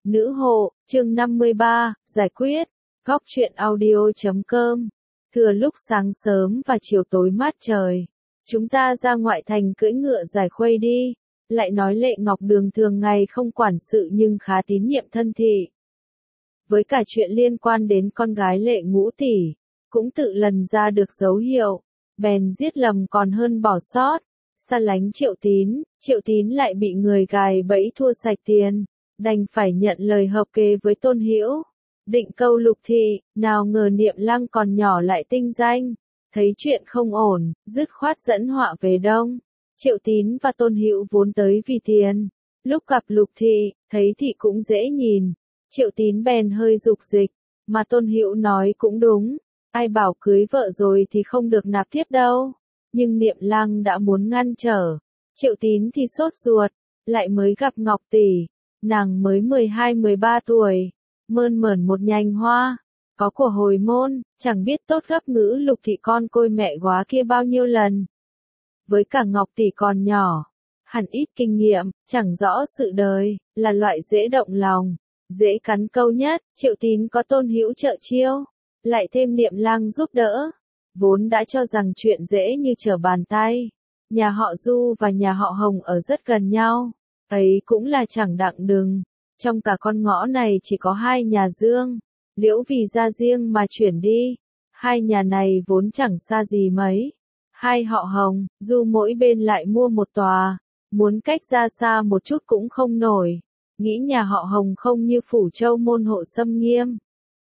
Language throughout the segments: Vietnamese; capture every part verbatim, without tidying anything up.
Nữ hộ, chương năm mươi ba, giải quyết. Góc truyện audio chấm com. Thừa lúc sáng sớm và chiều tối mát trời, chúng ta ra ngoại thành cưỡi ngựa giải khuây đi. Lại nói Lệ Ngọc Đường thường ngày không quản sự nhưng khá tín nhiệm Thân Thị. Với cả chuyện liên quan đến con gái Lệ Ngũ tỷ, cũng tự lần ra được dấu hiệu, bèn giết lầm còn hơn bỏ sót. Xa lánh Triệu Tín, Triệu Tín lại bị người gài bẫy thua sạch tiền, đành phải nhận lời hợp kê với Tôn Hữu, định câu Lục Thị. Nào ngờ Niệm Lăng còn nhỏ lại tinh danh, thấy chuyện không ổn, dứt khoát dẫn họa về Đông. Triệu Tín và Tôn Hữu vốn tới vì tiền, lúc gặp Lục Thị, thấy Thị cũng dễ nhìn, Triệu Tín bèn hơi dục dịch, mà Tôn Hữu nói cũng đúng, ai bảo cưới vợ rồi thì không được nạp thiếp đâu. Nhưng Niệm Lăng đã muốn ngăn trở, Triệu Tín thì sốt ruột, lại mới gặp Ngọc tỷ, nàng mới mười hai mười ba tuổi, mơn mởn một nhành hoa, có của hồi môn, chẳng biết tốt gấp ngữ Lục Thị con côi mẹ góa kia bao nhiêu lần. Với cả Ngọc tỷ còn nhỏ, hẳn ít kinh nghiệm, chẳng rõ sự đời, là loại dễ động lòng, dễ cắn câu nhất. Triệu Tín có Tôn Hữu trợ chiêu, lại thêm Niệm Lăng giúp đỡ, vốn đã cho rằng chuyện dễ như trở bàn tay. Nhà họ Du và nhà họ Hồng ở rất gần nhau, ấy cũng là chẳng đặng đừng. Trong cả con ngõ này chỉ có hai nhà Dương, Liễu vì ra riêng mà chuyển đi. Hai nhà này vốn chẳng xa gì mấy. Hai họ Hồng, Du mỗi bên lại mua một tòa, muốn cách ra xa một chút cũng không nổi. Nghĩ nhà họ Hồng không như Phủ Châu môn hộ xâm nghiêm,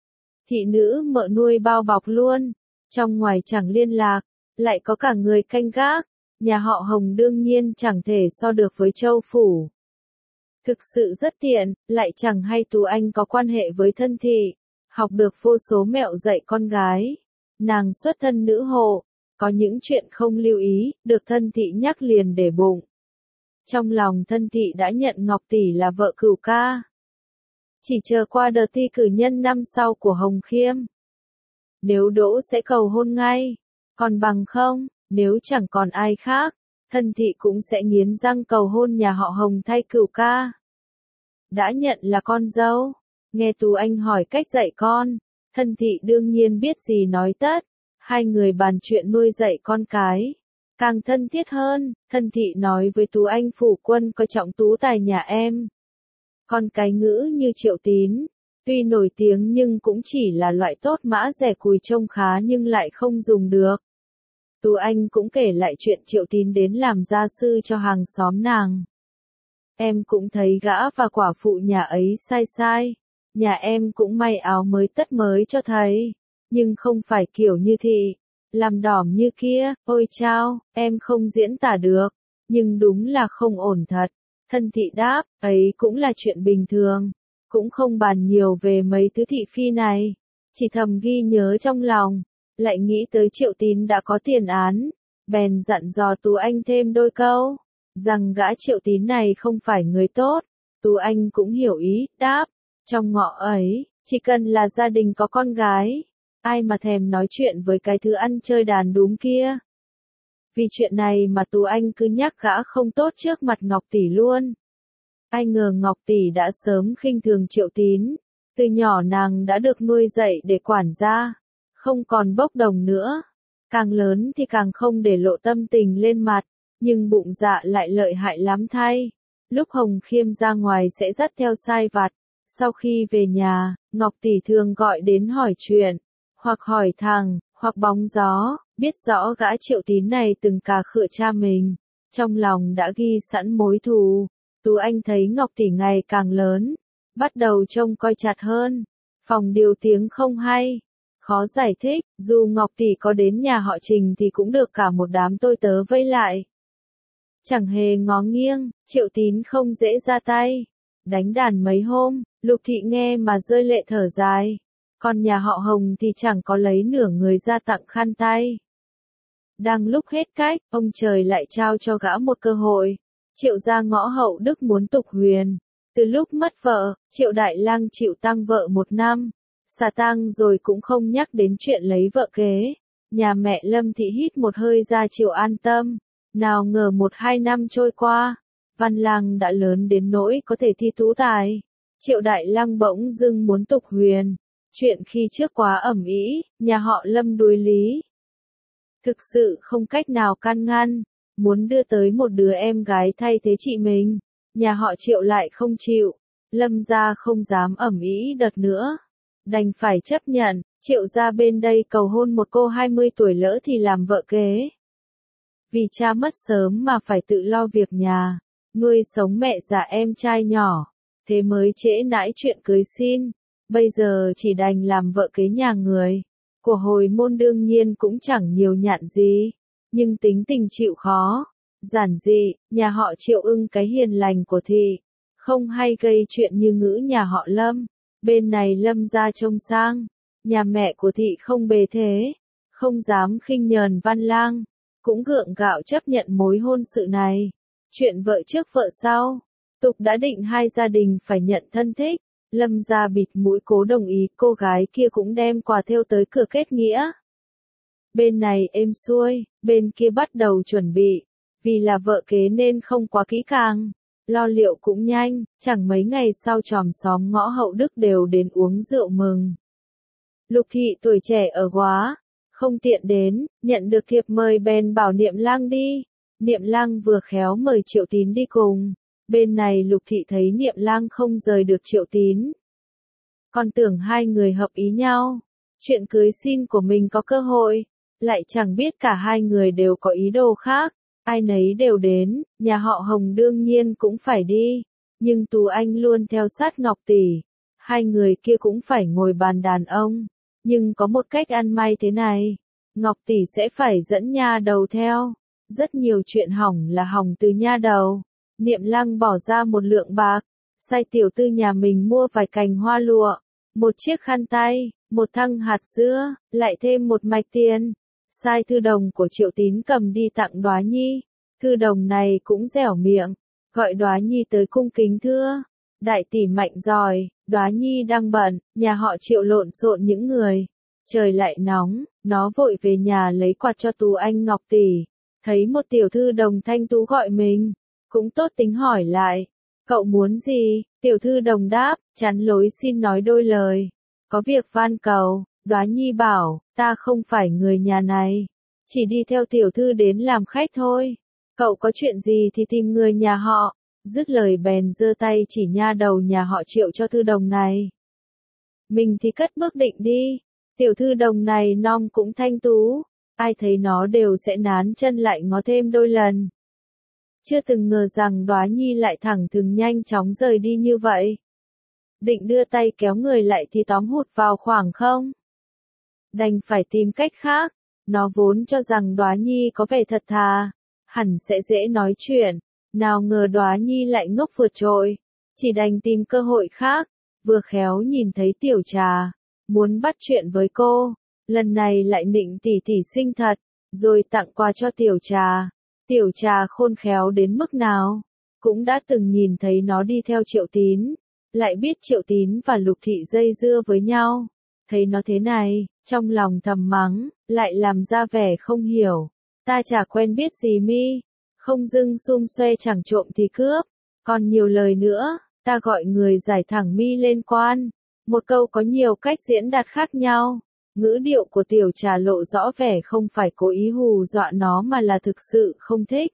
thị nữ mợ nuôi bao bọc luôn, trong ngoài chẳng liên lạc, lại có cả người canh gác. Nhà họ Hồng đương nhiên chẳng thể so được với Châu Phủ. Thực sự rất tiện, lại chẳng hay Tú Anh có quan hệ với Thân Thị, học được vô số mẹo dạy con gái. Nàng xuất thân nữ hộ, có những chuyện không lưu ý, được Thân Thị nhắc liền để bụng. Trong lòng Thân Thị đã nhận Ngọc tỷ là vợ cửu ca, chỉ chờ qua đợt thi cử nhân năm sau của Hồng Khiêm. Nếu đỗ sẽ cầu hôn ngay, còn bằng không, nếu chẳng còn ai khác, Thân Thị cũng sẽ nghiến răng cầu hôn nhà họ Hồng thay cửu ca. Đã nhận là con dâu, nghe Tú Anh hỏi cách dạy con, Thân Thị đương nhiên biết gì nói tất. Hai người bàn chuyện nuôi dạy con cái, càng thân thiết hơn. Thân Thị nói với Tú Anh phủ quân coi trọng tú tài nhà em. Con cái ngữ như Triệu Tín, tuy nổi tiếng nhưng cũng chỉ là loại tốt mã rẻ cùi trông khá nhưng lại không dùng được. Tú Anh cũng kể lại chuyện Triệu Tín đến làm gia sư cho hàng xóm nàng. Em cũng thấy gã và quả phụ nhà ấy sai sai. Nhà em cũng may áo mới tất mới cho thầy, nhưng không phải kiểu như Thị, làm đỏm như kia. Ôi chao, em không diễn tả được, nhưng đúng là không ổn thật. Thân Thị đáp, ấy cũng là chuyện bình thường, cũng không bàn nhiều về mấy thứ thị phi này, chỉ thầm ghi nhớ trong lòng. Lại nghĩ tới Triệu Tín đã có tiền án, bèn dặn dò Tú Anh thêm đôi câu, rằng gã Triệu Tín này không phải người tốt. Tú Anh cũng hiểu ý, đáp, trong ngõ ấy, chỉ cần là gia đình có con gái, ai mà thèm nói chuyện với cái thứ ăn chơi đàn đúm kia. Vì chuyện này mà Tú Anh cứ nhắc gã không tốt trước mặt Ngọc tỷ luôn. Ai ngờ Ngọc tỷ đã sớm khinh thường Triệu Tín, từ nhỏ nàng đã được nuôi dạy để quản gia, không còn bốc đồng nữa. Càng lớn thì càng không để lộ tâm tình lên mặt, nhưng bụng dạ lại lợi hại lắm thay. Lúc Hồng Khiêm ra ngoài sẽ dắt theo sai vặt, sau khi về nhà, Ngọc tỷ thường gọi đến hỏi chuyện, hoặc hỏi thằng, hoặc bóng gió. Biết rõ gã Triệu Tín này từng cà khựa cha mình, trong lòng đã ghi sẵn mối thù. Tú Anh thấy Ngọc tỷ ngày càng lớn, bắt đầu trông coi chặt hơn. Phòng điều tiếng không hay, khó giải thích. Dù Ngọc tỷ có đến nhà họ Trình thì cũng được cả một đám tôi tớ vây lại, chẳng hề ngó nghiêng. Triệu Tín không dễ ra tay, đánh đàn mấy hôm, Lục Thị nghe mà rơi lệ thở dài. Còn nhà họ Hồng thì chẳng có lấy nửa người ra tặng khăn tay. Đang lúc hết cách, ông trời lại trao cho gã một cơ hội. Triệu gia ngõ hậu đức muốn tục huyền. Từ lúc mất vợ, Triệu Đại Lang chịu tang vợ một năm. Xả tang rồi cũng không nhắc đến chuyện lấy vợ kế. Nhà mẹ Lâm Thị hít một hơi ra chiều an tâm. Nào ngờ một hai năm trôi qua, Văn Lang đã lớn đến nỗi có thể thi tú tài. Triệu Đại Lăng bỗng dưng muốn tục huyền. Chuyện khi trước quá ầm ĩ, nhà họ Lâm đuối lý. Thực sự không cách nào can ngăn, muốn đưa tới một đứa em gái thay thế chị mình. Nhà họ Triệu lại không chịu. Lâm gia không dám ầm ĩ đợt nữa. Đành phải chấp nhận, Triệu gia bên đây cầu hôn một cô hai mươi tuổi lỡ thì làm vợ kế. Vì cha mất sớm mà phải tự lo việc nhà, nuôi sống mẹ già em trai nhỏ, thế mới trễ nãi chuyện cưới xin. Bây giờ chỉ đành làm vợ kế nhà người. Của hồi môn đương nhiên cũng chẳng nhiều nhạn gì, nhưng tính tình chịu khó, giản dị, nhà họ Triệu ưng cái hiền lành của thị, không hay gây chuyện như ngữ nhà họ Lâm. Bên này Lâm gia trông sang, nhà mẹ của thị không bề thế, không dám khinh nhờn Văn Lang, cũng gượng gạo chấp nhận mối hôn sự này. Chuyện vợ trước vợ sau, tục đã định hai gia đình phải nhận thân thích. Lâm gia bịt mũi cố đồng ý, cô gái kia cũng đem quà thêu tới cửa kết nghĩa. Bên này êm xuôi, bên kia bắt đầu chuẩn bị, vì là vợ kế nên không quá kỹ càng, lo liệu cũng nhanh, chẳng mấy ngày sau chòm xóm ngõ Hậu Đức đều đến uống rượu mừng. Lục thị tuổi trẻ ở Góa, không tiện đến, nhận được thiệp mời bèn bảo Niệm Lang đi. Niệm Lang vừa khéo mời Triệu Tín đi cùng. Bên này Lục thị thấy Niệm Lang không rời được Triệu Tín. Còn tưởng hai người hợp ý nhau, chuyện cưới xin của mình có cơ hội, lại chẳng biết cả hai người đều có ý đồ khác, ai nấy đều đến, nhà họ Hồng đương nhiên cũng phải đi, nhưng Tú Anh luôn theo sát Ngọc tỷ, hai người kia cũng phải ngồi bàn đàn ông, nhưng có một cách ăn may thế này, Ngọc tỷ sẽ phải dẫn nha đầu theo, rất nhiều chuyện hỏng là hỏng từ nha đầu. Niệm Lăng bỏ ra một lượng bạc, sai tiểu tư nhà mình mua vài cành hoa lụa, một chiếc khăn tay, một thăng hạt dưa, lại thêm một mạch tiền. Sai Thư Đồng của Triệu Tín cầm đi tặng Đoá Nhi. Thư Đồng này cũng dẻo miệng, gọi Đoá Nhi tới cung kính thưa. Đại tỷ Mạnh giỏi, Đoá Nhi đang bận, nhà họ Triệu lộn xộn những người. Trời lại nóng, nó vội về nhà lấy quạt cho Tú Anh Ngọc tỷ. Thấy một tiểu thư Đồng thanh tú gọi mình. Cũng tốt tính hỏi lại, cậu muốn gì? Tiểu thư Đồng đáp, chắn lối xin nói đôi lời. Có việc van cầu, Đoá Nhi bảo, ta không phải người nhà này, chỉ đi theo tiểu thư đến làm khách thôi. Cậu có chuyện gì thì tìm người nhà họ. Dứt lời bèn giơ tay chỉ nha đầu nhà họ Triệu cho Thư Đồng này. Mình thì cất bước định đi. Tiểu thư Đồng này non cũng thanh tú, ai thấy nó đều sẽ nán chân lại ngó thêm đôi lần. Chưa từng ngờ rằng Đoá Nhi lại thẳng thừng nhanh chóng rời đi như vậy. Định đưa tay kéo người lại thì tóm hụt vào khoảng không. Đành phải tìm cách khác, nó vốn cho rằng Đoá Nhi có vẻ thật thà, hẳn sẽ dễ nói chuyện, nào ngờ Đoá Nhi lại ngốc vượt trội, chỉ đành tìm cơ hội khác, vừa khéo nhìn thấy Tiểu Trà, muốn bắt chuyện với cô, lần này lại nịnh tỷ tỷ xinh thật, rồi tặng quà cho Tiểu Trà. Tiểu Trà khôn khéo đến mức nào, cũng đã từng nhìn thấy nó đi theo Triệu Tín, lại biết Triệu Tín và Lục thị dây dưa với nhau, thấy nó thế này, trong lòng thầm mắng, lại làm ra vẻ không hiểu, ta chả quen biết gì mi, không dưng xum xoe chẳng trộm thì cướp, còn nhiều lời nữa, ta gọi người giải thẳng mi lên quan, một câu có nhiều cách diễn đạt khác nhau. Ngữ điệu của Tiểu Trà lộ rõ vẻ không phải cố ý hù dọa nó mà là thực sự không thích.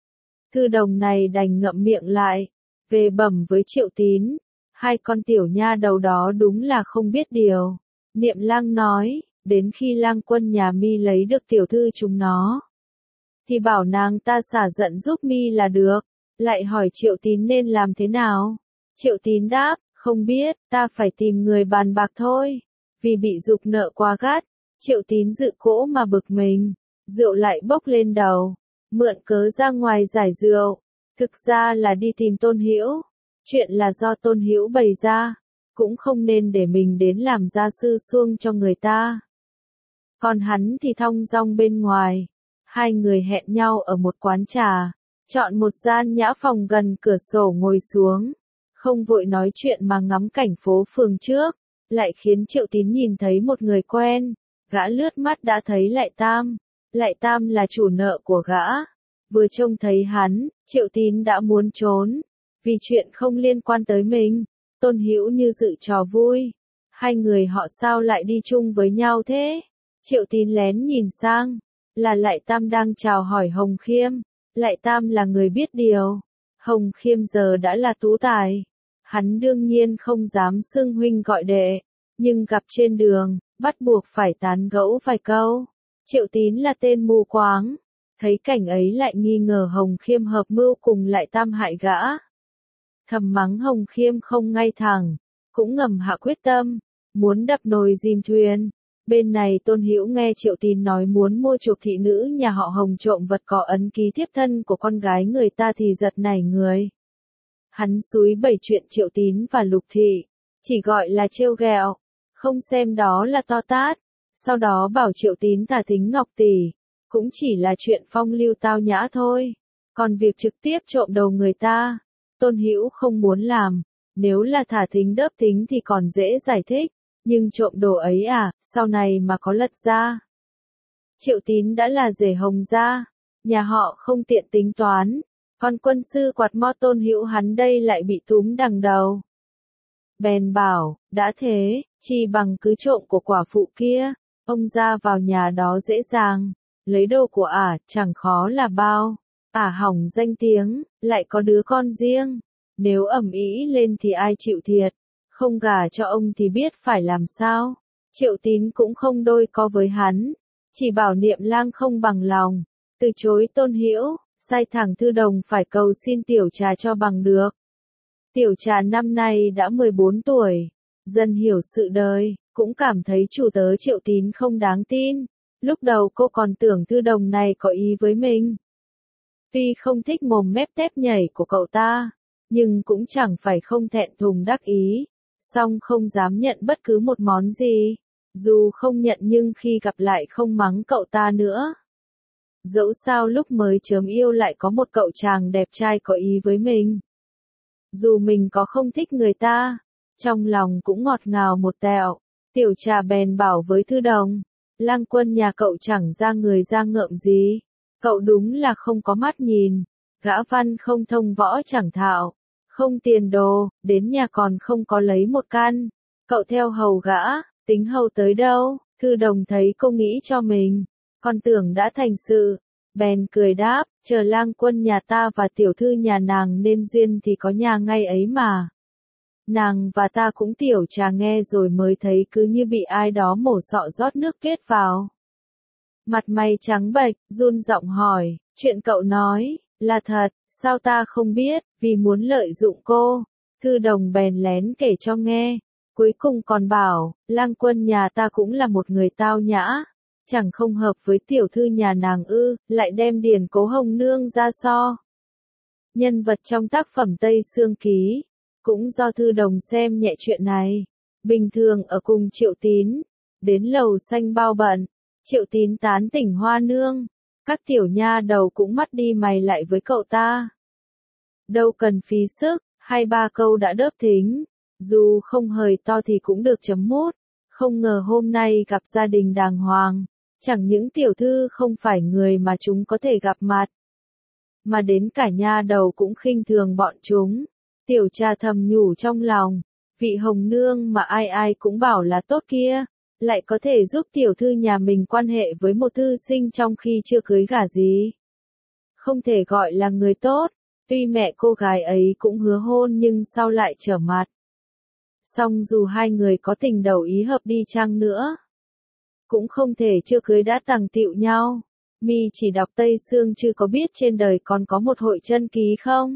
Thư Đồng này đành ngậm miệng lại, về bẩm với Triệu Tín, hai con tiểu nha đầu đó đúng là không biết điều. Niệm Lang nói, đến khi Lang Quân nhà mi lấy được tiểu thư chúng nó, thì bảo nàng ta xả giận giúp mi là được, lại hỏi Triệu Tín nên làm thế nào. Triệu Tín đáp, không biết, ta phải tìm người bàn bạc thôi. Vì bị giục nợ quá gắt, Triệu Tín dự cỗ mà bực mình, rượu lại bốc lên đầu, mượn cớ ra ngoài giải rượu, thực ra là đi tìm Tôn Hữu, chuyện là do Tôn Hữu bày ra, cũng không nên để mình đến làm gia sư suông cho người ta. Còn hắn thì thong dong bên ngoài, hai người hẹn nhau ở một quán trà, chọn một gian nhã phòng gần cửa sổ ngồi xuống, không vội nói chuyện mà ngắm cảnh phố phường trước. Lại khiến Triệu Tín nhìn thấy một người quen, gã lướt mắt đã thấy Lại Tam, Lại Tam là chủ nợ của gã, vừa trông thấy hắn, Triệu Tín đã muốn trốn, vì chuyện không liên quan tới mình, Tôn Hữu như dự trò vui. Hai người họ sao lại đi chung với nhau thế? Triệu Tín lén nhìn sang, là Lại Tam đang chào hỏi Hồng Khiêm. Lại Tam là người biết điều. Hồng Khiêm giờ đã là tú tài. Hắn đương nhiên không dám xưng huynh gọi đệ, nhưng gặp trên đường, bắt buộc phải tán gẫu vài câu. Triệu Tín là tên mù quáng, thấy cảnh ấy lại nghi ngờ Hồng Khiêm hợp mưu cùng Lại Tam hại gã. Thầm mắng Hồng Khiêm không ngay thẳng, cũng ngầm hạ quyết tâm, muốn đập nồi dìm thuyền. Bên này Tôn Hữu nghe Triệu Tín nói muốn mua chuộc thị nữ nhà họ Hồng trộm vật có ấn ký thiếp thân của con gái người ta thì giật nảy người. Hắn xúi bẩy chuyện Triệu Tín và Lục Thị, chỉ gọi là trêu ghẹo, không xem đó là to tát. Sau đó bảo Triệu Tín thả thính Ngọc tỷ, cũng chỉ là chuyện phong lưu tao nhã thôi. Còn việc trực tiếp trộm đầu người ta, Tôn Hữu không muốn làm. Nếu là thả thính đớp thính thì còn dễ giải thích, nhưng trộm đồ ấy à, sau này mà có lật ra. Triệu Tín đã là rể Hồng gia, nhà họ không tiện tính toán, còn quân sư quạt mo Tôn Hữu hắn đây lại bị túm đằng đầu. Bèn bảo, đã thế, chi bằng cứ trộm của quả phụ kia, ông ra vào nhà đó dễ dàng, lấy đồ của ả, chẳng khó là bao. Ả hỏng danh tiếng, lại có đứa con riêng, nếu ầm ĩ lên thì ai chịu thiệt, không gả cho ông thì biết phải làm sao. Triệu Tín cũng không đôi co với hắn, chỉ bảo Niệm Lang không bằng lòng, từ chối Tôn Hữu, sai thẳng Thư Đồng phải cầu xin Tiểu Trà cho bằng được. Tiểu Trà năm nay đã mười bốn tuổi, dần hiểu sự đời, cũng cảm thấy chủ tớ Triệu Tín không đáng tin. Lúc đầu cô còn tưởng Thư Đồng này có ý với mình. Tuy không thích mồm mép tép nhảy của cậu ta, nhưng cũng chẳng phải không thẹn thùng đắc ý, song không dám nhận bất cứ một món gì. Dù không nhận nhưng khi gặp lại không mắng cậu ta nữa. Dẫu sao lúc mới chớm yêu lại có một cậu chàng đẹp trai có ý với mình. Dù mình có không thích người ta, trong lòng cũng ngọt ngào một tẹo. Tiểu Trà bèn bảo với Thư Đồng, Lang Quân nhà cậu chẳng ra người ra ngợm gì. Cậu đúng là không có mắt nhìn, gã văn không thông võ chẳng thạo, không tiền đồ, đến nhà còn không có lấy một căn. Cậu theo hầu gã, tính hầu tới đâu? Thư Đồng thấy cô nghĩ cho mình, còn tưởng đã thành sự, bèn cười đáp, chờ Lang Quân nhà ta và tiểu thư nhà nàng nên duyên thì có nhà ngay ấy mà. Nàng và ta cũng Tiểu Trà nghe rồi mới thấy cứ như bị ai đó mổ sọ rót nước tuyết vào. Mặt mày trắng bệch, run giọng hỏi, chuyện cậu nói, là thật, sao ta không biết, vì muốn lợi dụng cô. Thư Đồng bèn lén kể cho nghe, cuối cùng còn bảo, Lang Quân nhà ta cũng là một người tao nhã, chẳng không hợp với tiểu thư nhà nàng ư, lại đem Điển Cố Hồng Nương ra so. Nhân vật trong tác phẩm Tây Sương Ký, cũng do Thư Đồng xem nhẹ chuyện này, bình thường ở cùng Triệu Tín, đến lầu xanh bao bận. Triệu Tín tán tỉnh Hoa Nương, các tiểu nha đầu cũng mắt đi mày lại với cậu ta. Đâu cần phí sức, hai ba câu đã đớp thính, dù không hời to thì cũng được chấm mút. Không ngờ hôm nay gặp gia đình đàng hoàng, chẳng những tiểu thư không phải người mà chúng có thể gặp mặt, mà đến cả nha đầu cũng khinh thường bọn chúng. Tiểu Trà thầm nhủ trong lòng, vị Hồng Nương mà ai ai cũng bảo là tốt kia, lại có thể giúp tiểu thư nhà mình quan hệ với một thư sinh trong khi chưa cưới gả gì. Không thể gọi là người tốt, tuy mẹ cô gái ấy cũng hứa hôn nhưng sau lại trở mặt. Song dù hai người có tình đầu ý hợp đi chăng nữa, cũng không thể chưa cưới đã tằng tịu nhau. Mi chỉ đọc Tây Sương chứ có biết trên đời còn có một hội chân ký không?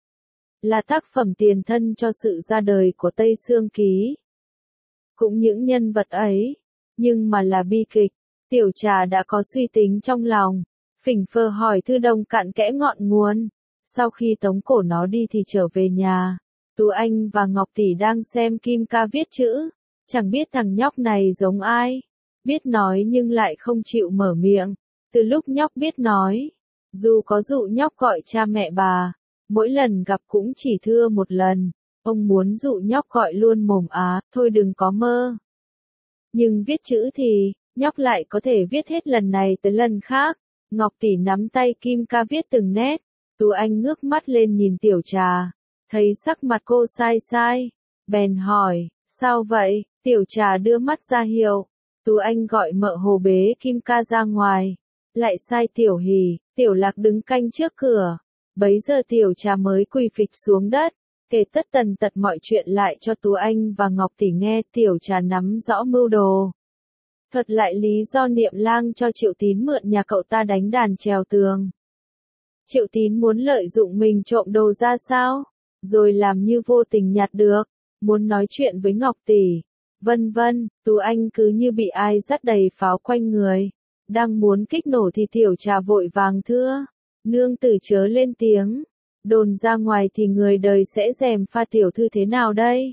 Là tác phẩm tiền thân cho sự ra đời của Tây Sương Ký. Cũng những nhân vật ấy, nhưng mà là bi kịch. Tiểu Trà đã có suy tính trong lòng, phỉnh phơ hỏi Thư Đồng cặn kẽ ngọn nguồn. Sau khi tống cổ nó đi thì trở về nhà, Tú Anh và Ngọc Tỷ đang xem Kim Ca viết chữ, chẳng biết thằng nhóc này giống ai, biết nói nhưng lại không chịu mở miệng. Từ lúc nhóc biết nói, dù có dụ nhóc gọi cha mẹ bà, mỗi lần gặp cũng chỉ thưa một lần. Ông muốn dụ nhóc gọi luôn mồm á, thôi đừng có mơ. Nhưng viết chữ thì, nhóc lại có thể viết hết lần này tới lần khác. Ngọc Tỷ nắm tay Kim Ca viết từng nét. Tú Anh ngước mắt lên nhìn Tiểu Trà, thấy sắc mặt cô sai sai, bèn hỏi, sao vậy? Tiểu Trà đưa mắt ra hiệu. Tú Anh gọi mợ Hồ bế Kim Ca ra ngoài. Lại sai Tiểu Hỷ, Tiểu Lạc đứng canh trước cửa. Bấy giờ Tiểu Trà mới quỳ phịch xuống đất, kể tất tần tật mọi chuyện lại cho Tú Anh và Ngọc Tỷ nghe. Tiểu Trà nắm rõ mưu đồ. Thuật lại lý do Niệm Lang cho Triệu Tín mượn nhà cậu ta đánh đàn trèo tường. Triệu Tín muốn lợi dụng mình trộm đồ ra sao? Rồi làm như vô tình nhặt được. Muốn nói chuyện với Ngọc Tỷ. Vân vân, Tú Anh cứ như bị ai dắt đầy pháo quanh người. Đang muốn kích nổ thì Tiểu Trà vội vàng thưa. Nương tử chớ lên tiếng. Đồn ra ngoài thì người đời sẽ gièm pha tiểu thư thế nào đây?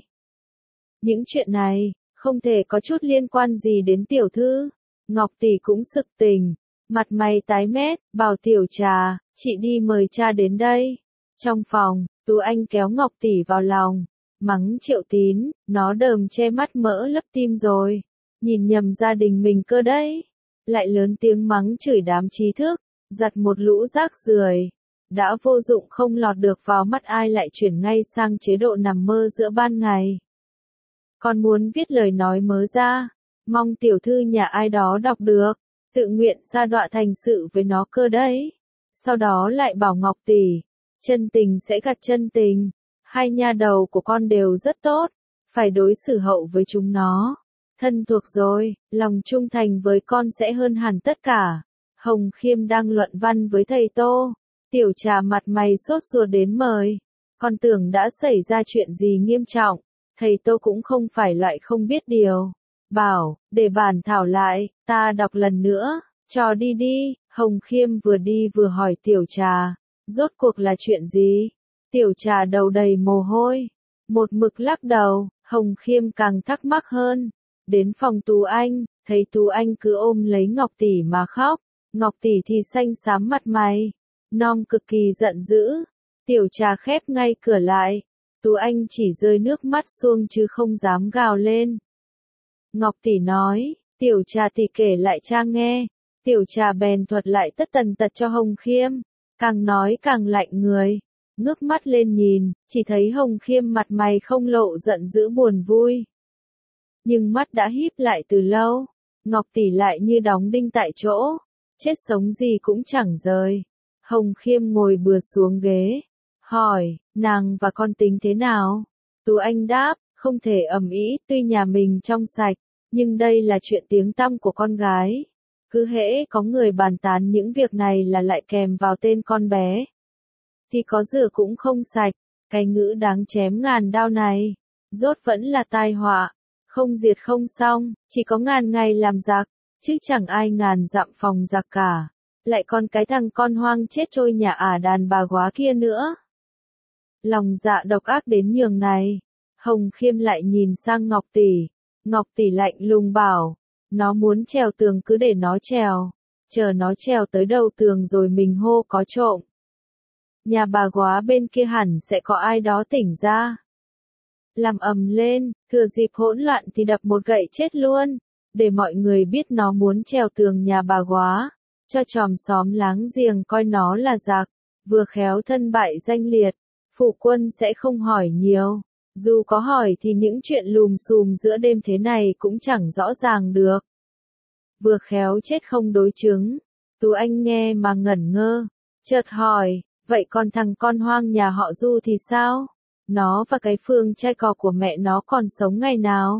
Những chuyện này, không thể có chút liên quan gì đến tiểu thư. Ngọc Tỷ cũng sực tỉnh. Mặt mày tái mét, bảo Tiểu Trà, chị đi mời cha đến đây. Trong phòng, Tú Anh kéo Ngọc Tỷ vào lòng. Mắng Triệu Tín, nó đờm che mắt mỡ lấp tim rồi. Nhìn nhầm gia đình mình cơ đấy. Lại lớn tiếng mắng chửi đám trí thức. Giặt một lũ rác rưởi. Đã vô dụng không lọt được vào mắt ai lại chuyển ngay sang chế độ nằm mơ giữa ban ngày. Còn muốn viết lời nói mớ ra. Mong tiểu thư nhà ai đó đọc được. Tự nguyện sa đọa thành sự với nó cơ đấy. Sau đó lại bảo Ngọc Tỷ. Chân tình sẽ gặt chân tình. Hai nha đầu của con đều rất tốt. Phải đối xử hậu với chúng nó. Thân thuộc rồi, lòng trung thành với con sẽ hơn hẳn tất cả. Hồng Khiêm đang luận văn với thầy Tô. Tiểu Trà mặt mày sốt ruột đến mời. Con tưởng đã xảy ra chuyện gì nghiêm trọng. Thầy Tô cũng không phải loại không biết điều. Bảo, để bản thảo lại, ta đọc lần nữa. Cho đi đi. Hồng Khiêm vừa đi vừa hỏi Tiểu Trà. Rốt cuộc là chuyện gì? Tiểu Trà đầu đầy mồ hôi. Một mực lắc đầu. Hồng Khiêm càng thắc mắc hơn. Đến phòng Tú Anh, thấy Tú Anh cứ ôm lấy Ngọc Tỷ mà khóc. Ngọc Tỷ thì xanh xám mặt mày. Non cực kỳ giận dữ. Tiểu Trà khép ngay cửa lại. Tú Anh chỉ rơi nước mắt xuông chứ không dám gào lên. Ngọc Tỷ nói, Tiểu Trà thì kể lại cha nghe. Tiểu Trà bèn thuật lại tất tần tật cho Hồng Khiêm. Càng nói càng lạnh người. Ngước mắt lên nhìn, chỉ thấy Hồng Khiêm mặt mày không lộ giận dữ buồn vui. Nhưng mắt đã híp lại từ lâu. Ngọc Tỷ lại như đóng đinh tại chỗ. Chết sống gì cũng chẳng rời. Hồng Khiêm ngồi bừa xuống ghế. Hỏi, nàng và con tính thế nào? Tú Anh đáp, không thể ầm ĩ, tuy nhà mình trong sạch. Nhưng đây là chuyện tiếng tăm của con gái. Cứ hễ có người bàn tán những việc này là lại kèm vào tên con bé. Thì có rửa cũng không sạch. Cái ngữ đáng chém ngàn đao này. Rốt vẫn là tai họa. Không diệt không xong, chỉ có ngàn ngày làm giặc. Chứ chẳng ai ngàn dặm phòng giặc cả. Lại còn cái thằng con hoang chết trôi nhà ả đàn bà góa kia nữa. Lòng dạ độc ác đến nhường này. Hồng Khiêm lại nhìn sang Ngọc Tỷ. Ngọc Tỷ lạnh lùng bảo. Nó muốn trèo tường cứ để nó trèo. Chờ nó trèo tới đầu tường rồi mình hô có trộm. Nhà bà góa bên kia hẳn sẽ có ai đó tỉnh ra. Làm ầm lên, thừa dịp hỗn loạn thì đập một gậy chết luôn. Để mọi người biết nó muốn trèo tường nhà bà góa. Cho chòm xóm láng giềng coi nó là giặc. Vừa khéo thân bại danh liệt. Phụ quân sẽ không hỏi nhiều. Dù có hỏi thì những chuyện lùm xùm giữa đêm thế này cũng chẳng rõ ràng được. Vừa khéo chết không đối chứng. Tú Anh nghe mà ngẩn ngơ. Chợt hỏi, vậy còn thằng con hoang nhà họ Du thì sao? Nó và cái Phương trai cò của mẹ nó còn sống ngày nào?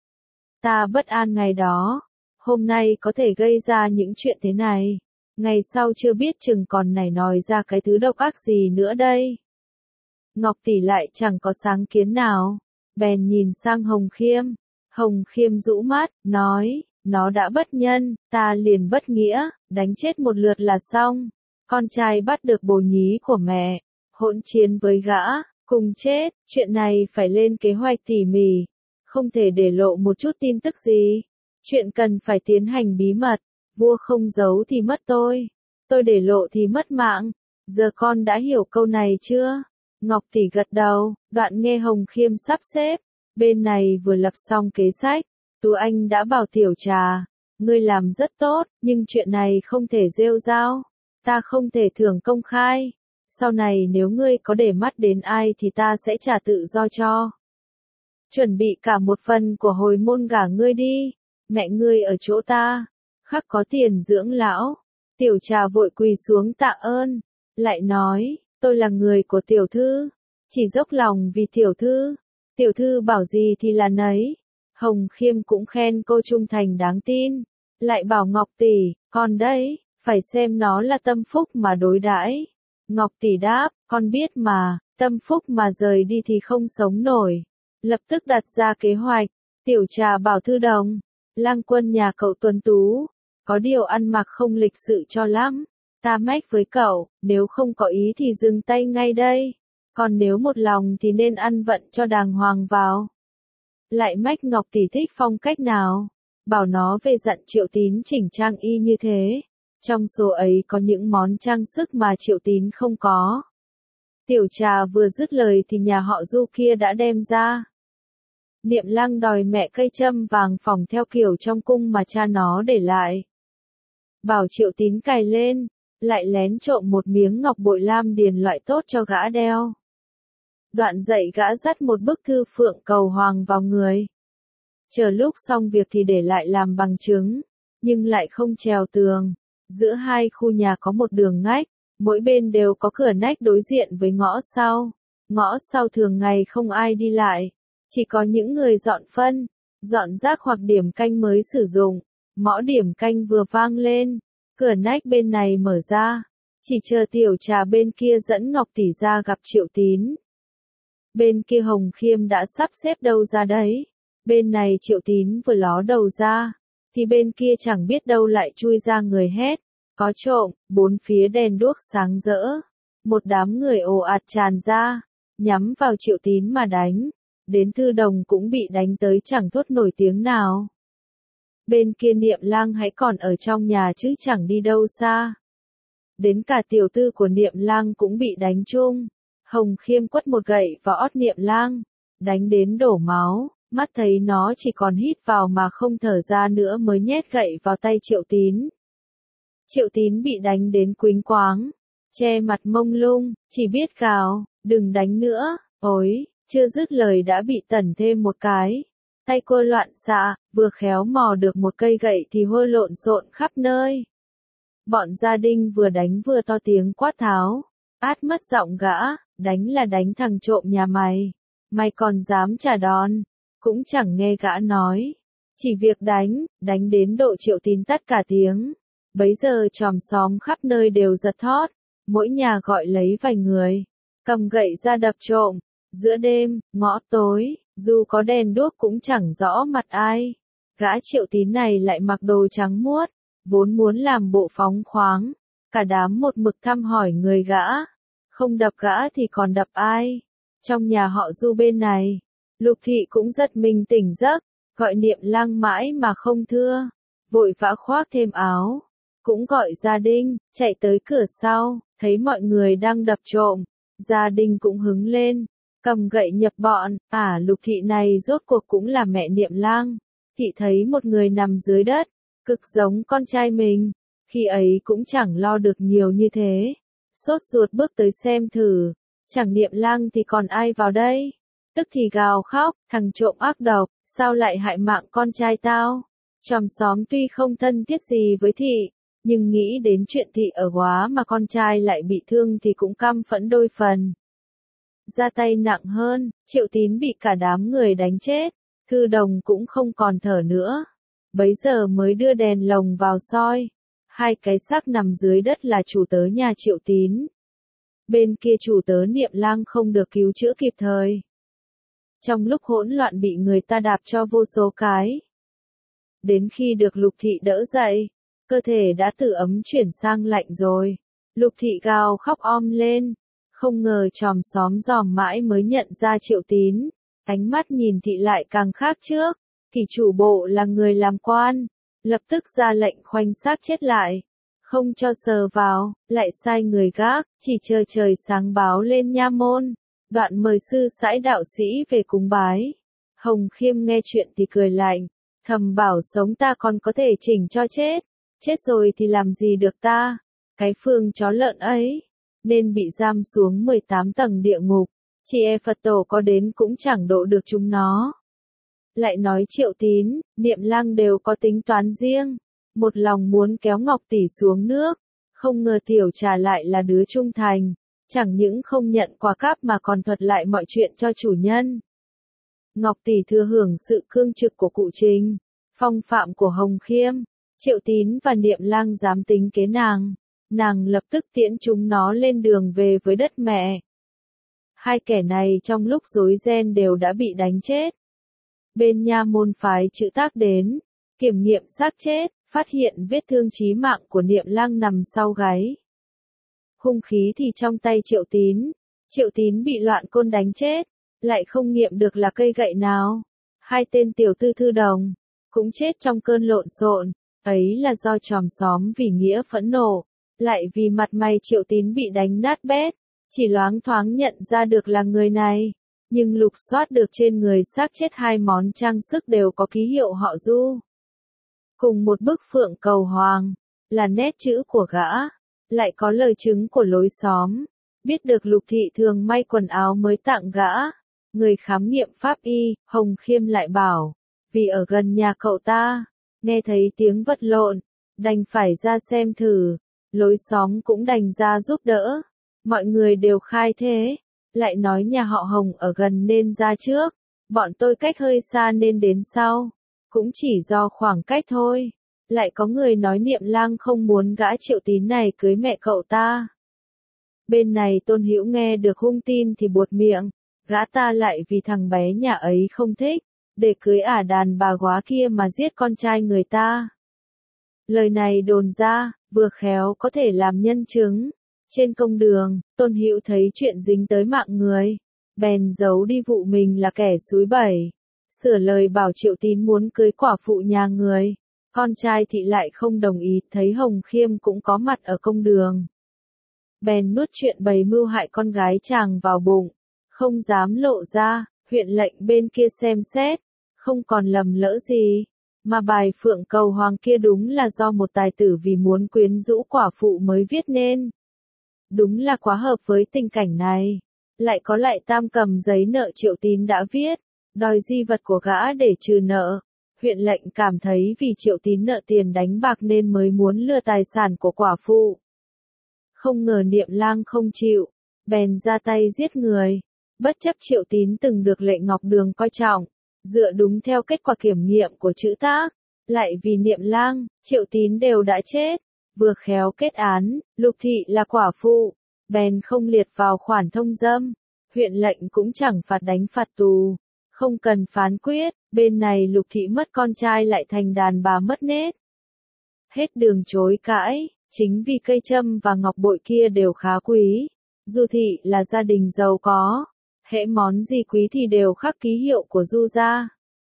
Ta bất an ngày đó. Hôm nay có thể gây ra những chuyện thế này. Ngày sau chưa biết chừng còn nảy nòi ra cái thứ độc ác gì nữa đây. Ngọc Tỷ lại chẳng có sáng kiến nào. Bèn nhìn sang Hồng Khiêm. Hồng Khiêm rũ mắt, nói, nó đã bất nhân, ta liền bất nghĩa, đánh chết một lượt là xong. Con trai bắt được bồ nhí của mẹ, hỗn chiến với gã, cùng chết, chuyện này phải lên kế hoạch tỉ mỉ. Không thể để lộ một chút tin tức gì. Chuyện cần phải tiến hành bí mật. Vua không giấu thì mất tôi. Tôi để lộ thì mất mạng. Giờ con đã hiểu câu này chưa? Ngọc Tỷ gật đầu, đoạn nghe Hồng Khiêm sắp xếp. Bên này vừa lập xong kế sách. Tú Anh đã bảo Tiểu Trà. Ngươi làm rất tốt, nhưng chuyện này không thể rêu rao. Ta không thể thưởng công khai. Sau này nếu ngươi có để mắt đến ai thì ta sẽ trả tự do cho. chuẩn bị cả một phần của hồi môn gả ngươi đi, mẹ ngươi ở chỗ ta, khắc có tiền dưỡng lão. Tiểu Trà vội quỳ xuống tạ ơn, lại nói, tôi là người của tiểu thư, chỉ dốc lòng vì tiểu thư, tiểu thư bảo gì thì là nấy. Hồng Khiêm cũng khen cô trung thành đáng tin, lại bảo Ngọc tỷ, con đấy, phải xem nó là tâm phúc mà đối đãi. Ngọc tỷ đáp, con biết mà, tâm phúc mà rời đi thì không sống nổi. Lập tức đặt ra kế hoạch, Tiểu Trà bảo Thư Đồng, lang quân nhà cậu tuấn tú, có điều ăn mặc không lịch sự cho lắm, ta mách với cậu, nếu không có ý thì dừng tay ngay đây, còn nếu một lòng thì nên ăn vận cho đàng hoàng vào. Lại mách Ngọc tỷ thích phong cách nào, bảo nó về dặn Triệu Tín chỉnh trang y như thế, trong số ấy có những món trang sức mà Triệu Tín không có. Tiểu Trà vừa dứt lời thì nhà họ Du kia đã đem ra. Niệm Lăng đòi mẹ cây châm vàng phỏng theo kiểu trong cung mà cha nó để lại. Bảo Triệu Tín cài lên, lại lén trộm một miếng ngọc bội lam điền loại tốt cho gã đeo. Đoạn dậy gã dắt một bức thư phượng cầu hoàng vào người. Chờ lúc xong việc thì để lại làm bằng chứng, nhưng lại không trèo tường. Giữa hai khu nhà có một đường ngách, mỗi bên đều có cửa nách đối diện với ngõ sau. Ngõ sau thường ngày không ai đi lại, chỉ có những người dọn phân, dọn rác hoặc điểm canh mới sử dụng. Mõ điểm canh vừa vang lên, cửa nách bên này mở ra, chỉ chờ Tiểu Trà bên kia dẫn Ngọc tỷ ra gặp Triệu Tín. Bên kia Hồng Khiêm đã sắp xếp đâu ra đấy, bên này Triệu Tín vừa ló đầu ra, thì bên kia chẳng biết đâu lại chui ra người hét, có trộm, bốn phía đèn đuốc sáng rỡ, một đám người ồ ạt tràn ra, nhắm vào Triệu Tín mà đánh, đến Thư Đồng cũng bị đánh tới chẳng thốt nổi tiếng nào. Bên kia Niệm Lang hãy còn ở trong nhà chứ chẳng đi đâu xa. Đến cả tiểu tư của Niệm Lang cũng bị đánh chung. Hồng Khiêm quất một gậy vào ót Niệm Lang, đánh đến đổ máu, mắt thấy nó chỉ còn hít vào mà không thở ra nữa mới nhét gậy vào tay Triệu Tín. Triệu Tín bị đánh đến quýnh quáng, che mặt mông lung, chỉ biết gào, đừng đánh nữa, ối, chưa dứt lời đã bị tẩn thêm một cái. Tay cô loạn xạ, vừa khéo mò được một cây gậy thì hôi lộn xộn khắp nơi. Bọn gia đình vừa đánh vừa to tiếng quát tháo, át mất giọng gã, đánh là đánh thằng trộm nhà mày, mày còn dám trả đòn, cũng chẳng nghe gã nói. Chỉ việc đánh, đánh đến độ Triệu Tín tắt cả tiếng. Bấy giờ chòm xóm khắp nơi đều giật thót, mỗi nhà gọi lấy vài người, cầm gậy ra đập trộm. Giữa đêm, ngõ tối, dù có đèn đuốc cũng chẳng rõ mặt ai. Gã Triệu Tín này lại mặc đồ trắng muốt, vốn muốn làm bộ phóng khoáng. Cả đám một mực thăm hỏi người gã. Không đập gã thì còn đập ai? Trong nhà họ Du bên này, Lục Thị cũng giật mình tỉnh giấc, gọi Niệm Lang mãi mà không thưa. Vội vã khoác thêm áo, cũng gọi gia đình, chạy tới cửa sau, thấy mọi người đang đập trộm. Gia đình cũng hứng lên, cầm gậy nhập bọn, à Lục Thị này rốt cuộc cũng là mẹ Niệm Lang. Thị thấy một người nằm dưới đất, cực giống con trai mình, khi ấy cũng chẳng lo được nhiều như thế. Sốt ruột bước tới xem thử, chẳng Niệm Lang thì còn ai vào đây. Tức thì gào khóc, thằng trộm ác độc, sao lại hại mạng con trai tao? Chòm xóm tuy không thân thiết gì với Thị, nhưng nghĩ đến chuyện Thị ở Góa mà con trai lại bị thương thì cũng căm phẫn đôi phần. Ra tay nặng hơn, Triệu Tín bị cả đám người đánh chết, Thư Đồng cũng không còn thở nữa. Bấy giờ mới đưa đèn lồng vào soi. Hai cái xác nằm dưới đất là chủ tớ nhà Triệu Tín. Bên kia chủ tớ Niệm Lang không được cứu chữa kịp thời. Trong lúc hỗn loạn bị người ta đạp cho vô số cái. Đến khi được Lục Thị đỡ dậy, cơ thể đã từ ấm chuyển sang lạnh rồi. Lục Thị gào khóc om lên. Không ngờ chòm xóm dòm mãi mới nhận ra Triệu Tín. Ánh mắt nhìn Thị lại càng khác trước. Kỷ chủ bộ là người làm quan, lập tức ra lệnh khoanh xác chết lại, không cho sờ vào, lại sai người gác, chỉ chờ trời sáng báo lên nha môn, đoạn mời sư sãi đạo sĩ về cúng bái. Hồng Khiêm nghe chuyện thì cười lạnh, thầm bảo sống ta còn có thể chỉnh cho chết, chết rồi thì làm gì được ta, cái phương chó lợn ấy, nên bị giam xuống mười tám tầng địa ngục, Chị e Phật tổ có đến cũng chẳng độ được chúng nó. Lại nói Triệu Tín, Niệm Lang đều có tính toán riêng, một lòng muốn kéo Ngọc Tỷ xuống nước, không ngờ tiểu trà lại là đứa trung thành, chẳng những không nhận quà cáp mà còn thuật lại mọi chuyện cho chủ nhân. Ngọc Tỷ thừa hưởng sự cương trực của cụ Trình, phong phạm của Hồng Khiêm, Triệu Tín và Niệm Lang dám tính kế nàng, nàng lập tức tiễn chúng nó lên đường về với đất mẹ. Hai kẻ này trong lúc rối ren đều đã bị đánh chết. Bên nha môn phái chữ tác đến, kiểm nghiệm xác chết, phát hiện vết thương chí mạng của Niệm Lang nằm sau gáy. Hung khí thì trong tay Triệu Tín, Triệu Tín bị loạn côn đánh chết, lại không nghiệm được là cây gậy nào. Hai tên tiểu tư thư đồng, cũng chết trong cơn lộn xộn, ấy là do chòm xóm vì nghĩa phẫn nộ, lại vì mặt mày Triệu Tín bị đánh nát bét, chỉ loáng thoáng nhận ra được là người này, nhưng lục soát được trên người xác chết hai món trang sức đều có ký hiệu họ Du. Cùng một bức phượng cầu hoàng, là nét chữ của gã, lại có lời chứng của lối xóm, biết được Lục Thị thường may quần áo mới tặng gã. Người khám nghiệm pháp y, Hồng Khiêm lại bảo, vì ở gần nhà cậu ta, nghe thấy tiếng vật lộn, đành phải ra xem thử, lối xóm cũng đành ra giúp đỡ, mọi người đều khai thế, lại nói nhà họ Hồng ở gần nên ra trước, bọn tôi cách hơi xa nên đến sau, cũng chỉ do khoảng cách thôi, lại có người nói Niệm Lang không muốn gã Triệu Tín này cưới mẹ cậu ta. Bên này Tôn Hữu nghe được hung tin thì buột miệng. Gã ta lại vì thằng bé nhà ấy không thích, để cưới ả đàn bà góa kia mà giết con trai người ta. Lời này đồn ra, vừa khéo có thể làm nhân chứng. Trên công đường, Tôn Hữu thấy chuyện dính tới mạng người, bèn giấu đi vụ mình là kẻ xúi bẩy, sửa lời bảo Triệu Tín muốn cưới quả phụ nhà người. Con trai thì lại không đồng ý, thấy Hồng Khiêm cũng có mặt ở công đường. Bèn nuốt chuyện bày mưu hại con gái chàng vào bụng. Không dám lộ ra, huyện lệnh bên kia xem xét, không còn lầm lỡ gì, mà bài phượng cầu hoàng kia đúng là do một tài tử vì muốn quyến rũ quả phụ mới viết nên. Đúng là quá hợp với tình cảnh này, lại có lại tam cầm giấy nợ Triệu Tín đã viết, đòi di vật của gã để trừ nợ. Huyện lệnh cảm thấy vì Triệu Tín nợ tiền đánh bạc nên mới muốn lừa tài sản của quả phụ. Không ngờ Niệm Lang không chịu, bèn ra tay giết người. Bất chấp Triệu Tín từng được Lệ Ngọc Đường coi trọng, dựa đúng theo kết quả kiểm nghiệm của chữ tác, lại vì Niệm Lang, Triệu Tín đều đã chết, vừa khéo kết án, Lục Thị là quả phụ, bèn không liệt vào khoản thông dâm, huyện lệnh cũng chẳng phạt đánh phạt tù, không cần phán quyết, bên này Lục Thị mất con trai lại thành đàn bà mất nết. Hết đường chối cãi, chính vì cây trâm và ngọc bội kia đều khá quý, Du Thị là gia đình giàu có. Hễ món gì quý thì đều khắc ký hiệu của Du gia.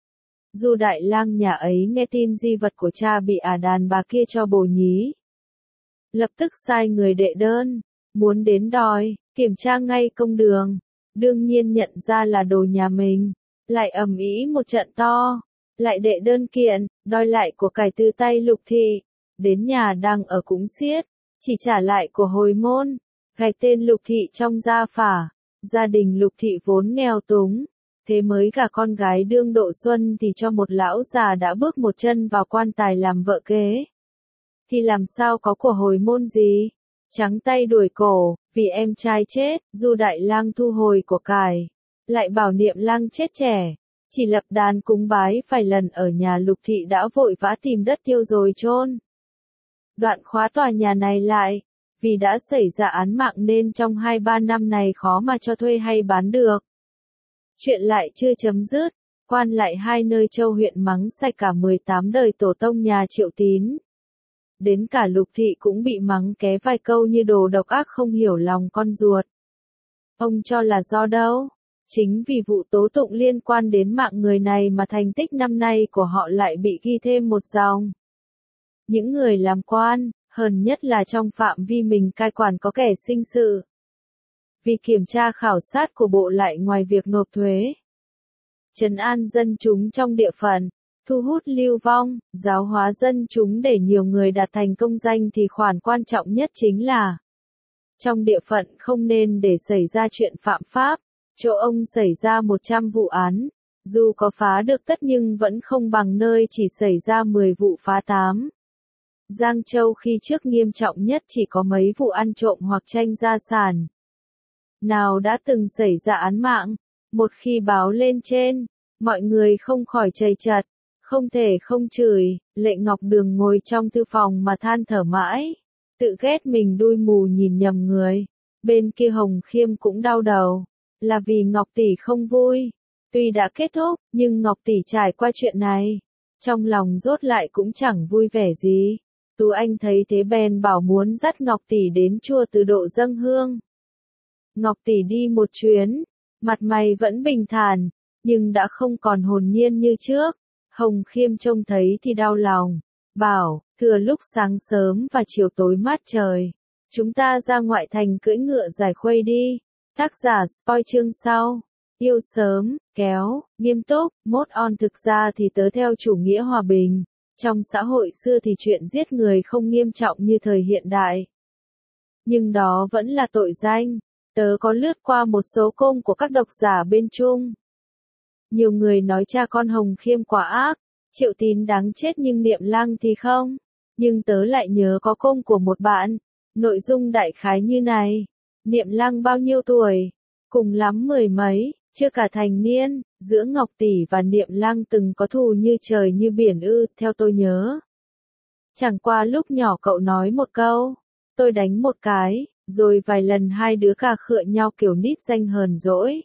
Du Đại Lang nhà ấy nghe tin di vật của cha bị ả đàn bà kia cho bồ nhí. Lập tức sai người đệ đơn, muốn đến đòi, kiểm tra ngay công đường. Đương nhiên nhận ra là đồ nhà mình, lại ầm ĩ một trận to, lại đệ đơn kiện, đòi lại của cải từ tay Lục Thị. Đến nhà đang ở cũng xiết, chỉ trả lại của hồi môn, gạch tên Lục Thị trong gia phả. Gia đình Lục Thị vốn nghèo túng, thế mới cả con gái đương độ xuân thì cho một lão già đã bước một chân vào quan tài làm vợ kế. Thì làm sao có của hồi môn gì? Trắng tay đuổi cổ, vì em trai chết, Du Đại Lang thu hồi của cải, lại bảo Niệm Lang chết trẻ, chỉ lập đàn cúng bái vài lần ở nhà Lục Thị đã vội vã tìm đất tiêu rồi chôn. Đoạn khóa tòa nhà này lại. Vì đã xảy ra án mạng nên trong hai ba năm này khó mà cho thuê hay bán được. Chuyện lại chưa chấm dứt, quan lại hai nơi châu huyện mắng sạch cả mười tám đời tổ tông nhà Triệu Tín. Đến cả Lục Thị cũng bị mắng ké vài câu như đồ độc ác không hiểu lòng con ruột. Ông cho là do đâu? Chính vì vụ tố tụng liên quan đến mạng người này mà thành tích năm nay của họ lại bị ghi thêm một dòng. Những người làm quan, hơn nhất là trong phạm vi mình cai quản có kẻ sinh sự. Vì kiểm tra khảo sát của bộ lại ngoài việc nộp thuế, trấn an dân chúng trong địa phận, thu hút lưu vong, giáo hóa dân chúng để nhiều người đạt thành công danh thì khoản quan trọng nhất chính là trong địa phận không nên để xảy ra chuyện phạm pháp, Chỗ ông xảy ra một trăm vụ án, dù có phá được tất nhưng vẫn không bằng nơi chỉ xảy ra mười vụ phá tám. Giang Châu khi trước nghiêm trọng nhất chỉ có mấy vụ ăn trộm hoặc tranh gia sản. Nào đã từng xảy ra án mạng, một khi báo lên trên, mọi người không khỏi chầy chật, không thể không chửi. Lệ Ngọc Đường ngồi trong thư phòng mà than thở mãi, tự ghét mình đuôi mù nhìn nhầm người. Bên kia Hồng Khiêm cũng đau đầu, là vì Ngọc tỷ không vui. Tuy đã kết thúc, nhưng Ngọc tỷ trải qua chuyện này, trong lòng rốt lại cũng chẳng vui vẻ gì. Tú Anh thấy thế bèn bảo muốn dắt Ngọc tỷ đến chùa Từ Độ dâng hương. Ngọc tỷ đi một chuyến, mặt mày vẫn bình thản, nhưng đã không còn hồn nhiên như trước. Hồng Khiêm trông thấy thì đau lòng, bảo, thừa lúc sáng sớm và chiều tối mát trời, chúng ta ra ngoại thành cưỡi ngựa giải khuây đi. Tác giả spoil chương sau. Yêu sớm, kéo, nghiêm túc, mốt on. Thực ra thì tớ theo chủ nghĩa hòa bình. Trong xã hội xưa thì chuyện giết người không nghiêm trọng như thời hiện đại. Nhưng đó vẫn là tội danh. Tớ có lướt qua một số công của các độc giả bên Trung. Nhiều người nói cha con Hồng Khiêm quá ác, Triệu Tín đáng chết nhưng Niệm Lăng thì không. Nhưng tớ lại nhớ có công của một bạn. Nội dung đại khái như này. Niệm Lăng bao nhiêu tuổi? Cùng lắm mười mấy, chưa cả thành niên. Giữa Ngọc tỷ và Niệm Lăng từng có thù như trời như biển ư, theo tôi nhớ. Chẳng qua lúc nhỏ cậu nói một câu, tôi đánh một cái, rồi vài lần hai đứa cà khựa nhau kiểu nít danh hờn dỗi.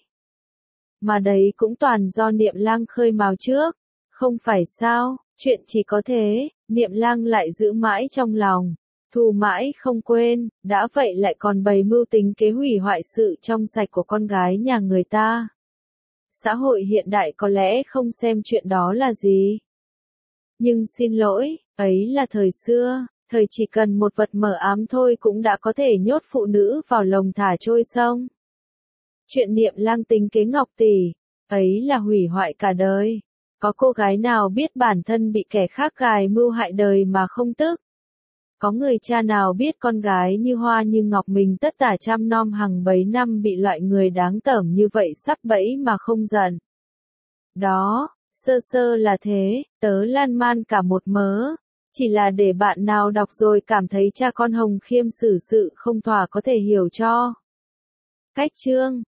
Mà đấy cũng toàn do Niệm Lăng khơi mào trước, không phải sao? Chuyện chỉ có thế, Niệm Lăng lại giữ mãi trong lòng, thù mãi không quên, đã vậy lại còn bày mưu tính kế hủy hoại sự trong sạch của con gái nhà người ta. Xã hội hiện đại có lẽ không xem chuyện đó là gì. Nhưng xin lỗi, ấy là thời xưa, thời chỉ cần một vật mờ ám thôi cũng đã có thể nhốt phụ nữ vào lồng thả trôi sông. Chuyện Niệm Lăng tính kế Ngọc tỷ, ấy là hủy hoại cả đời. Có cô gái nào biết bản thân bị kẻ khác gài mưu hại đời mà không tức? Có người cha nào biết con gái như hoa như ngọc mình tất tả chăm nom hàng bấy năm bị loại người đáng tởm như vậy sắp bẫy mà không giận? Đó, sơ sơ là thế, tớ lan man cả một mớ. Chỉ là để bạn nào đọc rồi cảm thấy cha con Hồng Khiêm xử sự không thỏa có thể hiểu cho. Cách chương